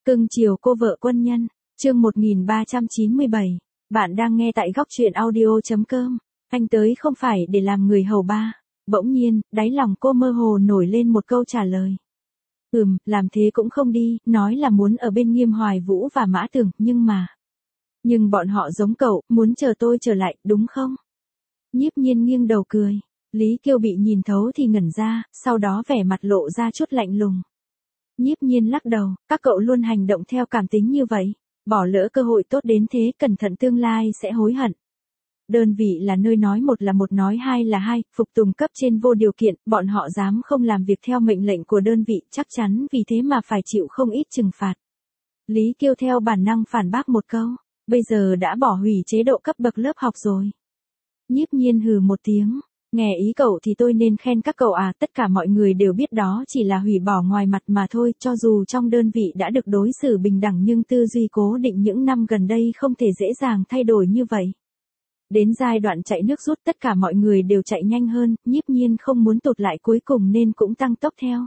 Cưng chiều cô vợ quân nhân, chương 1397. Bạn đang nghe tại góc truyện audio.com. Anh tới không phải để làm người hầu ba. Bỗng nhiên, đáy lòng cô mơ hồ nổi lên một câu trả lời. Làm thế cũng không đi, nói là muốn ở bên Nghiêm Hoài Vũ và Mã Tường, nhưng bọn họ giống cậu, muốn chờ tôi trở lại, đúng không? Nhiếp Nhiên nghiêng đầu cười. Lý Kiêu bị nhìn thấu thì ngẩn ra, sau đó vẻ mặt lộ ra chút lạnh lùng. Nhiếp Nhiên lắc đầu, các cậu luôn hành động theo cảm tính như vậy, bỏ lỡ cơ hội tốt đến thế, cẩn thận tương lai sẽ hối hận. Đơn vị là nơi nói một là một nói hai là hai, phục tùng cấp trên vô điều kiện, bọn họ dám không làm việc theo mệnh lệnh của đơn vị, chắc chắn vì thế mà phải chịu không ít trừng phạt. Lý Kiêu theo bản năng phản bác một câu, bây giờ đã bỏ hủy chế độ cấp bậc lớp học rồi. Nhiếp Nhiên hừ một tiếng. Nghe ý cậu thì tôi nên khen các cậu à, tất cả mọi người đều biết đó chỉ là hủy bỏ ngoài mặt mà thôi, cho dù trong đơn vị đã được đối xử bình đẳng nhưng tư duy cố định những năm gần đây không thể dễ dàng thay đổi như vậy. Đến giai đoạn chạy nước rút tất cả mọi người đều chạy nhanh hơn, Nhiếp Nhiên không muốn tụt lại cuối cùng nên cũng tăng tốc theo.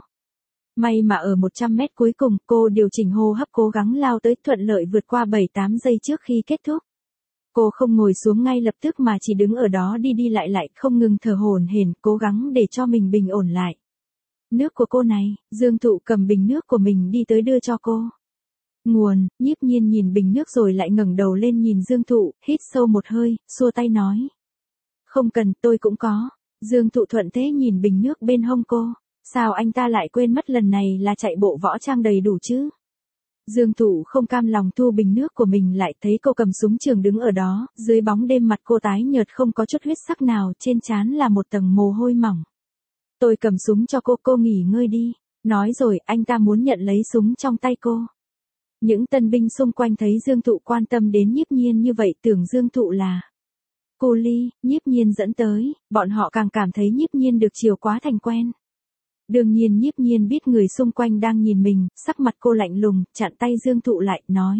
May mà ở 100 mét cuối cùng, cô điều chỉnh hô hấp cố gắng lao tới, thuận lợi vượt qua 7-8 giây trước khi kết thúc. Cô không ngồi xuống ngay lập tức mà chỉ đứng ở đó đi đi lại lại, không ngừng thở hổn hển, cố gắng để cho mình bình ổn lại. Nước của cô này, Dương Thụ cầm bình nước của mình đi tới đưa cho cô. Nguồn, Nhiếp Nhiên nhìn bình nước rồi lại ngẩng đầu lên nhìn Dương Thụ, hít sâu một hơi, xua tay nói. Không cần, tôi cũng có. Dương Thụ thuận thế nhìn bình nước bên hông cô. Sao anh ta lại quên mất lần này là chạy bộ võ trang đầy đủ chứ? Dương Thụ không cam lòng thu bình nước của mình lại, thấy cô cầm súng trường đứng ở đó, dưới bóng đêm mặt cô tái nhợt không có chút huyết sắc nào, trên trán là một tầng mồ hôi mỏng. Tôi cầm súng cho cô nghỉ ngơi đi. Nói rồi, anh ta muốn nhận lấy súng trong tay cô. Những tân binh xung quanh thấy Dương Thụ quan tâm đến Nhiếp Nhiên như vậy tưởng Dương Thụ là cô Ly, Nhiếp Nhiên dẫn tới, bọn họ càng cảm thấy Nhiếp Nhiên được chiều quá thành quen. Đương nhiên Nhiếp Nhiên biết người xung quanh đang nhìn mình, sắc mặt cô lạnh lùng, chặn tay Dương Thụ lại, nói.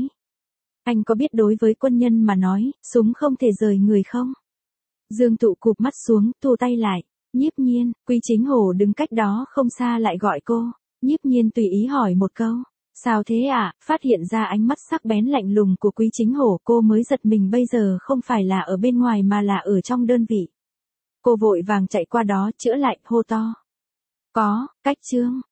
Anh có biết đối với quân nhân mà nói, súng không thể rời người không? Dương Thụ cụp mắt xuống, thu tay lại. Nhiếp Nhiên, Quý Chính Hổ đứng cách đó không xa lại gọi cô. Nhiếp Nhiên tùy ý hỏi một câu. Sao thế ạ? Phát hiện ra ánh mắt sắc bén lạnh lùng của Quý Chính Hổ, cô mới giật mình, bây giờ không phải là ở bên ngoài mà là ở trong đơn vị. Cô vội vàng chạy qua đó chữa lại, hô to. Có, Cách Trương.